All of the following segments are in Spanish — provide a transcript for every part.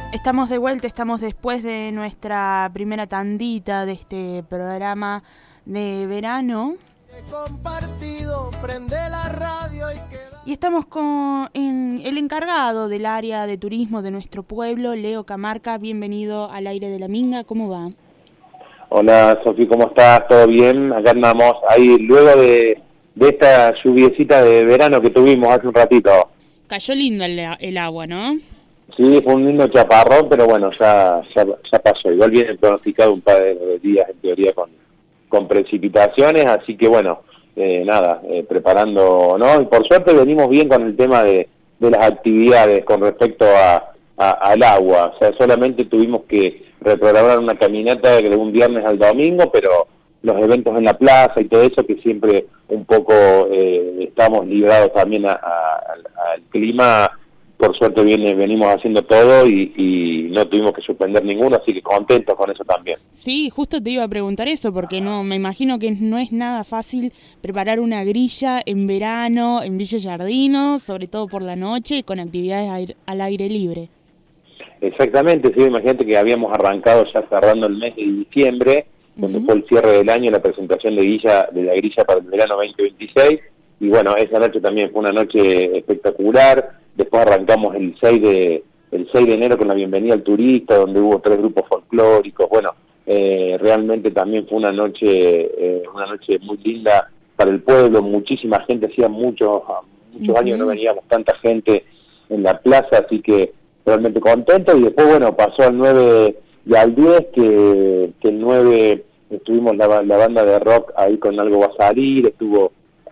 Estamos de vuelta, estamos después de nuestra primera tandita de este programa de verano. Y estamos con el encargado del área de turismo de nuestro pueblo, Leo Camarca. Bienvenido al Aire de la Minga, ¿cómo va? Hola Sofía, ¿cómo estás? ¿Todo bien? Acá andamos ahí luego de esta lluviecita de verano que tuvimos hace un ratito. Cayó lindo el agua, ¿no? Sí, fue un lindo chaparrón, pero bueno, ya pasó. Igual viene pronosticado un par de días, en teoría, con precipitaciones, así que bueno, preparando, ¿no? Y por suerte venimos bien con el tema de las actividades con respecto al agua. O sea, solamente tuvimos que reprogramar una caminata de un viernes al domingo, pero los eventos en la plaza y todo eso, que siempre un poco estamos librados también al clima. Por suerte venimos haciendo todo y no tuvimos que suspender ninguno, así que contentos con eso también. Sí, justo te iba a preguntar eso, porque no me imagino que no es nada fácil preparar una grilla en verano, en Villa Giardino, sobre todo por la noche, con actividades al aire libre. Exactamente, sí, imagínate que habíamos arrancado ya cerrando el mes de diciembre, donde fue el cierre del año, la presentación de la grilla para el verano 2026, y bueno, esa noche también fue una noche espectacular. Después arrancamos el 6 de enero con la bienvenida al turista, donde hubo 3 grupos folclóricos. Bueno, realmente también fue una noche muy linda para el pueblo, muchísima gente, hacía muchos años no veníamos tanta gente en la plaza, así que realmente contento. Y después, bueno, pasó al 9 y al 10, que el 9 estuvimos la banda de rock ahí con Algo Va a Salir, estuvo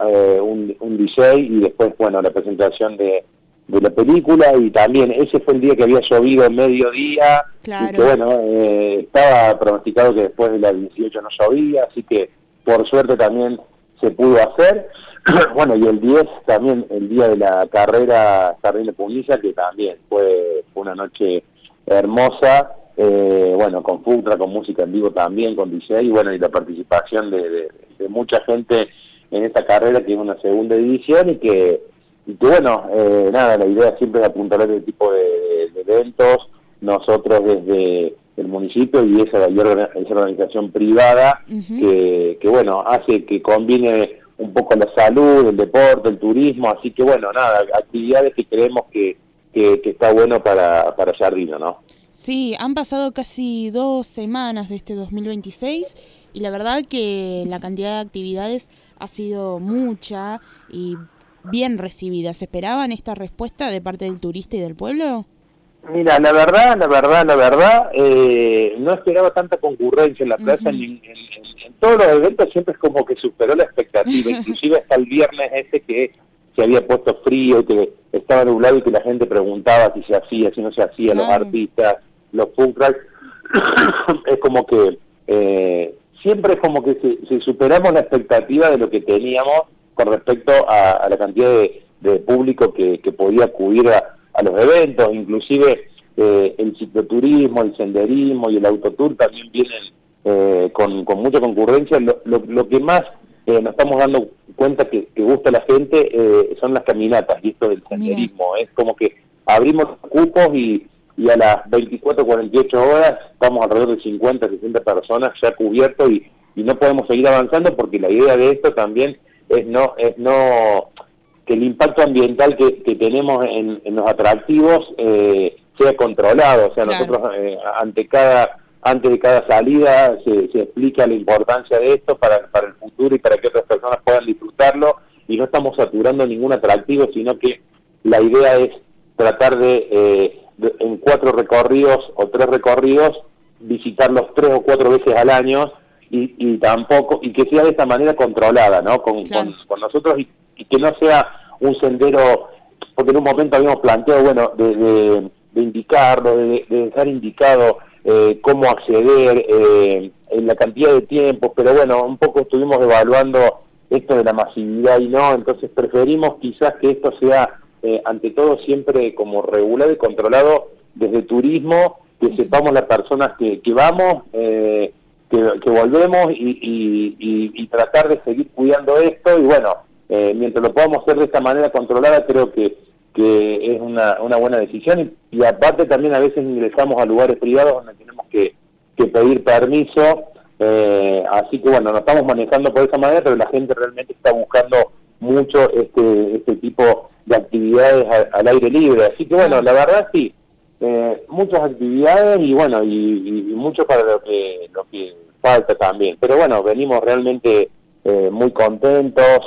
un DJ, y después, bueno, la presentación de la película, y también ese fue el día que había llovido en mediodía, claro. Y que bueno, estaba pronosticado que después de las 18 no llovía, así que por suerte también se pudo hacer. Bueno, y el 10 también, el día de la carrera Jardín de Punilla, que también fue una noche hermosa, bueno, con Futra, con música en vivo también, con DJ, y bueno, y la participación de mucha gente en esta carrera, que es una segunda edición, y que bueno, la idea siempre es apuntar a este tipo de eventos. Nosotros desde el municipio y esa organización privada, que bueno, hace que combine un poco la salud, el deporte, el turismo, así que bueno, actividades que creemos que está bueno para Giardino, ¿no? Sí, han pasado casi 2 semanas de este 2026 y la verdad que la cantidad de actividades ha sido mucha y bien recibidas. ¿Se esperaban esta respuesta de parte del turista y del pueblo? Mira, la verdad, no esperaba tanta concurrencia en la plaza. En todos los eventos siempre es como que superó la expectativa, inclusive hasta el viernes ese que se había puesto frío y que estaba nublado y que la gente preguntaba si se hacía, si no se hacía, los artistas, los food trucks. Es como que siempre es como que se superamos la expectativa de lo que teníamos con respecto a la cantidad de público que podía acudir a los eventos. Inclusive el cicloturismo, el senderismo y el autotour también vienen con mucha concurrencia. Lo que más nos estamos dando cuenta que gusta a la gente son las caminatas y esto del senderismo. Es como que abrimos cupos y a las 24, 48 horas estamos alrededor de 50, 60 personas ya cubiertos y no podemos seguir avanzando, porque la idea de esto también es no que el impacto ambiental que tenemos en los atractivos sea controlado. O sea, claro. Nosotros antes de cada salida se explica la importancia de esto para el futuro y para que otras personas puedan disfrutarlo, y no estamos saturando ningún atractivo, sino que la idea es tratar de en 4 recorridos o 3 recorridos visitarlos 3 o 4 veces al año, y tampoco, y que sea de esta manera controlada, ¿no? Con nosotros, y que no sea un sendero, porque en un momento habíamos planteado, bueno, de indicarlo, de dejar indicado cómo acceder, en la cantidad de tiempos, pero bueno, un poco estuvimos evaluando esto de la masividad y no, entonces preferimos quizás que esto sea, ante todo, siempre como regulado y controlado desde turismo, que sepamos las personas que vamos, que volvemos, y tratar de seguir cuidando esto, y bueno, mientras lo podamos hacer de esta manera controlada, creo que que es una buena decisión, y aparte también a veces ingresamos a lugares privados donde tenemos que pedir permiso, así que bueno, nos estamos manejando por esa manera, pero la gente realmente está buscando mucho este tipo de actividades al aire libre, así que bueno, la verdad sí, muchas actividades y bueno, y mucho para lo que falta también, pero bueno, venimos realmente muy contentas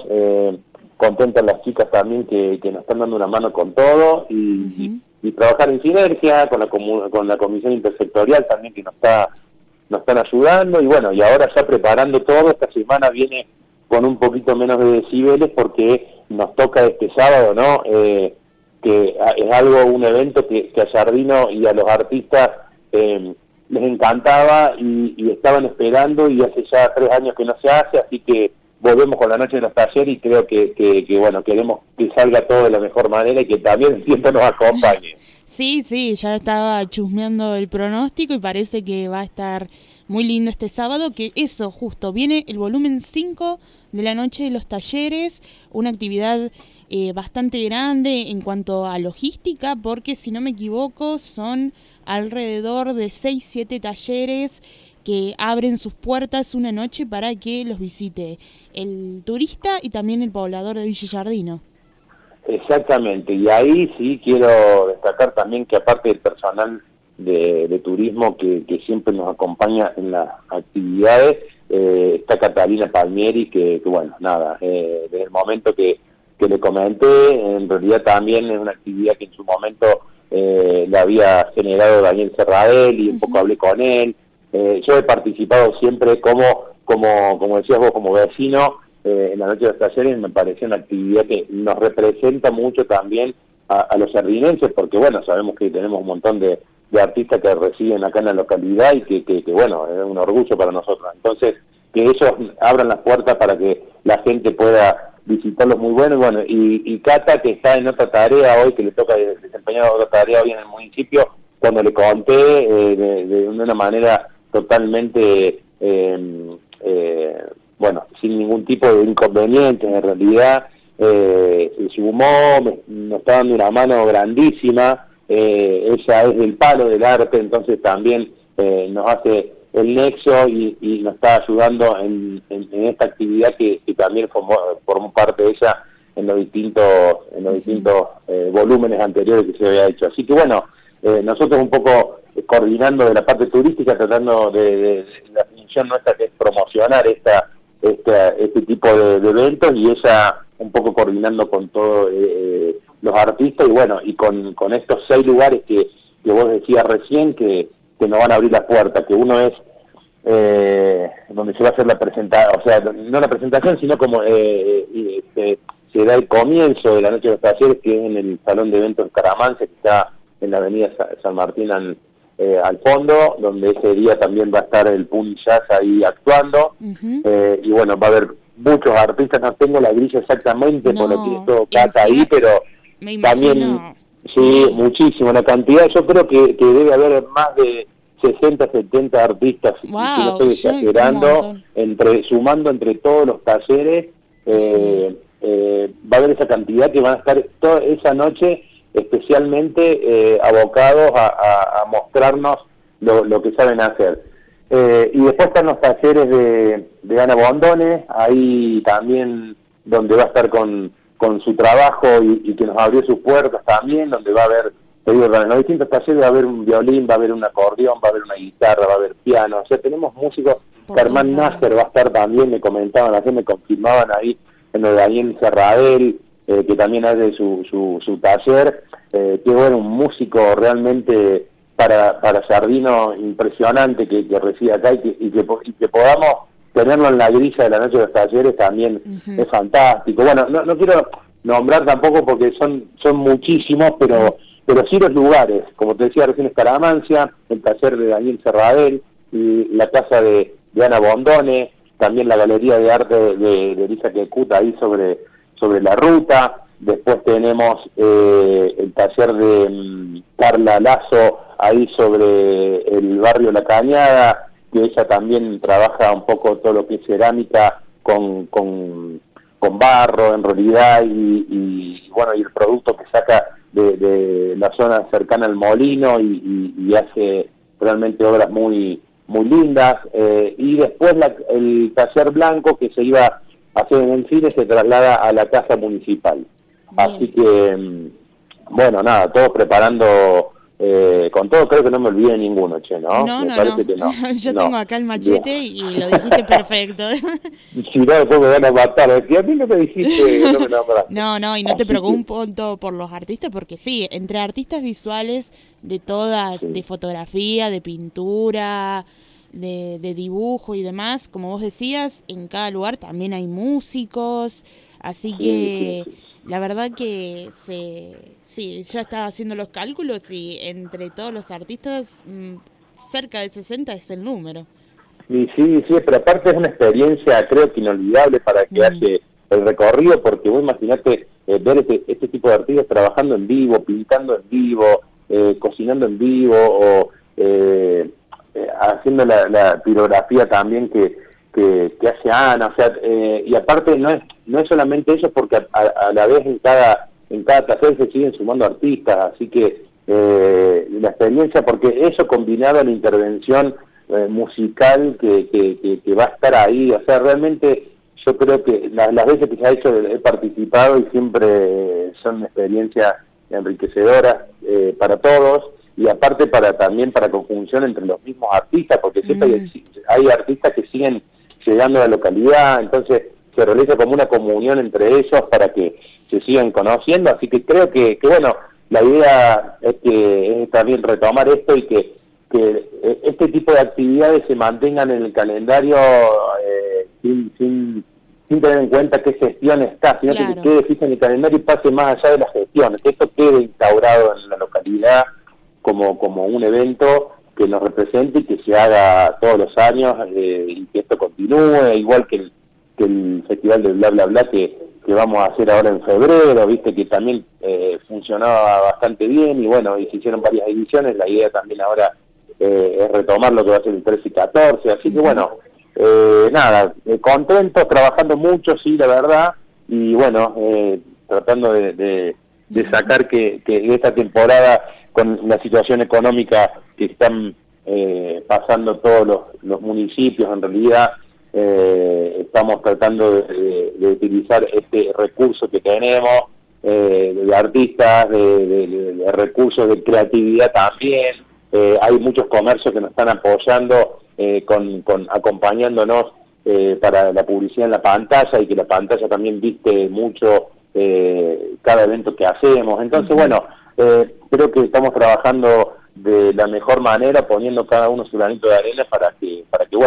las chicas también que nos están dando una mano con todo y trabajar en sinergia con la comisión intersectorial también que nos están ayudando, y bueno, y ahora ya preparando todo. Esta semana viene con un poquito menos de decibeles porque nos toca este sábado, ¿no? Que es un evento que a Giardino y a los artistas les encantaba y estaban esperando, y hace ya 3 años que no se hace, así que volvemos con la noche de los talleres, y creo que bueno, queremos que salga todo de la mejor manera y que también el tiempo nos acompañe. Sí, ya estaba chusmeando el pronóstico y parece que va a estar muy lindo este sábado, que eso, justo, viene el volumen 5 de la noche de los talleres, una actividad bastante grande en cuanto a logística, porque si no me equivoco son alrededor de 6-7 talleres que abren sus puertas una noche para que los visite el turista y también el poblador de Villa Giardino. Exactamente, y ahí sí quiero destacar también que aparte del personal de turismo que siempre nos acompaña en las actividades, está Catalina Palmieri, que bueno, nada, desde el momento que le comenté, en realidad también es una actividad que en su momento la había generado Daniel Serradel, y un poco hablé con él. Yo he participado siempre como decías vos, como vecino, en la noche de los talleres. Me pareció una actividad que nos representa mucho también a los sardinenses, porque bueno, sabemos que tenemos un montón de artistas que residen acá en la localidad y que bueno, es un orgullo para nosotros. Entonces, que ellos abran las puertas para que la gente pueda visitarlos, muy bueno. Y bueno, y Cata, que está en otra tarea hoy, que le toca desempeñar otra tarea hoy en el municipio, cuando le conté de una manera totalmente bueno, sin ningún tipo de inconvenientes, en realidad se sumó, nos está dando una mano grandísima. Ella es del palo del arte, entonces también nos hace el nexo y nos está ayudando en esta actividad que también formó parte de ella en los distintos volúmenes anteriores que se había hecho. Así que bueno, nosotros un poco coordinando de la parte turística, tratando de la función nuestra, que es promocionar este tipo de eventos, y ella un poco coordinando con todos los artistas, y bueno, y con estos 6 lugares que vos decías recién que nos van a abrir las puertas, que uno es donde se va a hacer la presentación, o sea, no la presentación, sino como se da el comienzo de la noche de los talleres, que es en el Salón de Eventos Caramance, que está en la avenida San Martín al fondo, donde ese día también va a estar el Puni Jazz ahí actuando, y bueno, va a haber muchos artistas. No tengo la grilla exactamente por lo que estuvo Cata ahí, pero también sí, muchísimo, la cantidad. Yo creo que debe haber más de 60, 70 artistas, si no estoy exagerando, sumando entre todos los talleres. Va a haber esa cantidad que van a estar toda esa noche especialmente abocados a mostrarnos lo que saben hacer. Y después están los talleres de Ana Bondone, ahí también donde va a estar con su trabajo y que nos abrió sus puertas también, donde va a haber, te digo, en los distintos talleres va a haber un violín, va a haber un acordeón, va a haber una guitarra, va a haber piano. O sea, tenemos músicos. Germán Nasser va a estar también, me comentaban, ayer me confirmaban ahí en lo de Daniel Serradel, que también hace su taller, que bueno, un músico realmente para Giardino impresionante que reside acá, y que podamos tenerlo en la grilla de la noche de los talleres también es fantástico. Bueno, no quiero nombrar tampoco porque son muchísimos, pero sí los lugares, como te decía recién, Escaramancia, el taller de Daniel Serradel, y la casa de Ana Bondone, también la galería de arte de Elisa Quecuta ahí sobre la ruta. Después tenemos el taller de Carla Lazo ahí sobre el barrio La Cañada, que ella también trabaja un poco todo lo que es cerámica con barro en realidad, y bueno, y el producto que saca de la zona cercana al Molino y hace realmente obras muy lindas, y después el taller blanco que se iba a hacer en el cine se traslada a la casa municipal. Bien. Así que, bueno, nada, todos preparando, con todo creo que no me olvidé de ninguno, che, ¿no? No. Que no. Yo No. tengo acá el machete Bien. y lo dijiste perfecto. Si no, después me van a matar, a mí no me dijiste, no me nombraste. No, y no te Así preocupo por los artistas, porque sí, entre artistas visuales de todas, Sí. de fotografía, de pintura, de dibujo y demás, como vos decías, en cada lugar también hay músicos, así que Sí. la verdad que sí, yo estaba haciendo los cálculos y entre todos los artistas, cerca de 60 es el número. Y sí, pero aparte es una experiencia, creo que inolvidable para el que hace el recorrido, porque vos imaginate ver este tipo de artistas trabajando en vivo, pintando en vivo, cocinando en vivo, o haciendo la pirografía también que hace Ana, o sea, y aparte no es solamente eso, porque a la vez en cada taller se siguen sumando artistas, así que la experiencia, porque eso combinado a la intervención musical que va a estar ahí, o sea, realmente yo creo que las veces que se ha hecho he participado y siempre son experiencias enriquecedoras para todos, y aparte también para conjunción entre los mismos artistas, porque siempre hay artistas que siguen llegando a la localidad, entonces se realiza como una comunión entre ellos para que se sigan conociendo, así que creo que bueno, la idea es también retomar esto y que este tipo de actividades se mantengan en el calendario sin tener en cuenta qué gestión está, sino Claro. que quede fijo en el calendario y pase más allá de la gestión, que esto quede instaurado en la localidad como un evento que nos represente y que se haga todos los años, y que esto continúe, igual que el festival de Bla Bla Bla que vamos a hacer ahora en febrero, viste que también funcionaba bastante bien, y bueno, y se hicieron varias ediciones. La idea también ahora es retomar lo que va a ser el 13 y 14, así que bueno, nada, contentos, trabajando mucho, sí, la verdad, y bueno, tratando de sacar que esta temporada, con la situación económica que están pasando todos los municipios, en realidad estamos tratando de utilizar este recurso que tenemos, de artistas, de recursos de creatividad también. Hay muchos comercios que nos están apoyando, acompañándonos para la publicidad en la pantalla, y que la pantalla también viste mucho cada evento que hacemos. Entonces, bueno, creo que estamos trabajando de la mejor manera, poniendo cada uno su granito de arena para que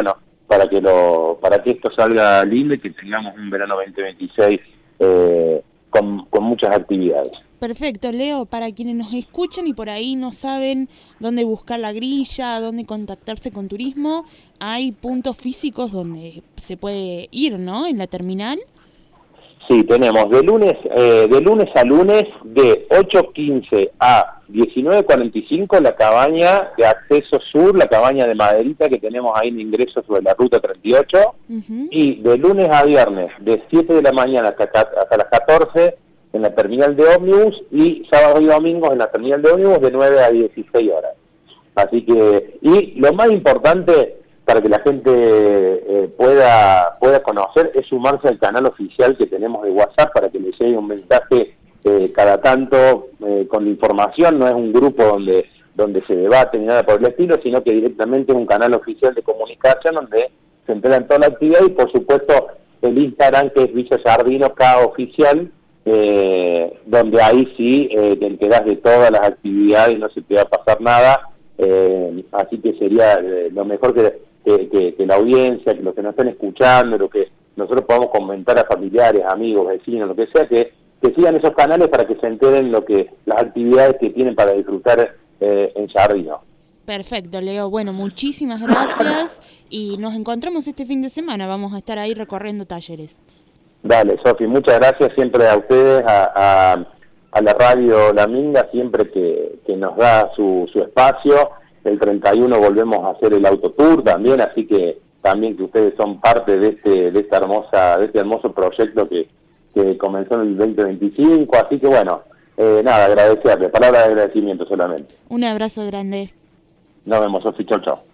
esto salga lindo y que tengamos un verano 2026 con muchas actividades. Perfecto, Leo, para quienes nos escuchan y por ahí no saben dónde buscar la grilla, dónde contactarse con turismo, hay puntos físicos donde se puede ir, ¿no? En la terminal. Sí, tenemos de lunes a lunes, de 8:15 a 19:45, la cabaña de acceso sur, la cabaña de maderita que tenemos ahí en ingreso sobre la ruta 38, y de lunes a viernes, de 7 de la mañana hasta las 14, en la terminal de ómnibus, y sábados y domingos en la terminal de ómnibus de 9 a 16 horas. Así que, y lo más importante para que la gente pueda conocer es sumarse al canal oficial que tenemos de WhatsApp, para que les llegue un mensaje cada tanto con la información. No es un grupo donde se debate ni nada por el estilo, sino que directamente es un canal oficial de comunicación donde se enteran toda la actividad, y por supuesto el Instagram, que es Villa Sardino K Oficial, donde ahí sí te enterás de todas las actividades y no se te va a pasar nada. Así que sería lo mejor que la audiencia, que los que nos estén escuchando, lo que nosotros podamos comentar a familiares, amigos, vecinos, lo que sea, que sigan esos canales para que se enteren las actividades que tienen para disfrutar en Sardino. Perfecto, Leo. Bueno, muchísimas gracias y nos encontramos este fin de semana. Vamos a estar ahí recorriendo talleres. Dale, Sofi, muchas gracias siempre a ustedes, a la radio La Minga, siempre que nos da su espacio. El 31 volvemos a hacer el autotour también, así que también que ustedes son parte de este hermoso proyecto que comenzó en el 2025, así que bueno, Nada, agradecerle, palabra de agradecimiento solamente. Un abrazo grande. Nos vemos, Sofi, chau, chau.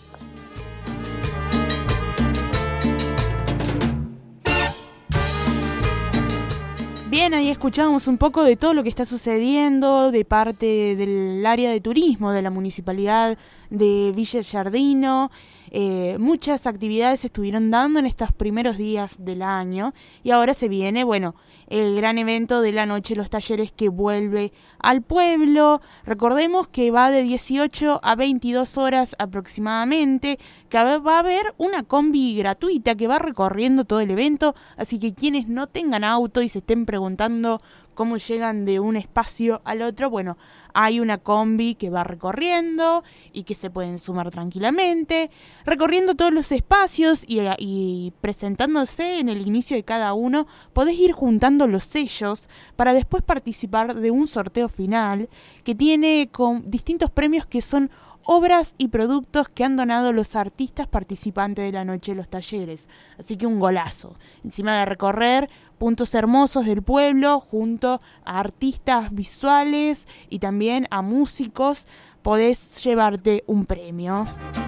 Bien, ahí escuchamos un poco de todo lo que está sucediendo de parte del área de turismo de la municipalidad de Villa Giardino. Muchas actividades se estuvieron dando en estos primeros días del año y ahora se viene, bueno, el gran evento de la noche, los talleres que vuelve al pueblo. Recordemos que va de 18 a 22 horas aproximadamente, que va a haber una combi gratuita que va recorriendo todo el evento, así que quienes no tengan auto y se estén preguntando cómo llegan de un espacio al otro, bueno, hay una combi que va recorriendo y que se pueden sumar tranquilamente, recorriendo todos los espacios y presentándose en el inicio de cada uno. Podés ir juntando los sellos para después participar de un sorteo final que tiene con distintos premios que son obras y productos que han donado los artistas participantes de la noche de los talleres. Así que un golazo. Encima de recorrer puntos hermosos del pueblo junto a artistas visuales y también a músicos, podés llevarte un premio.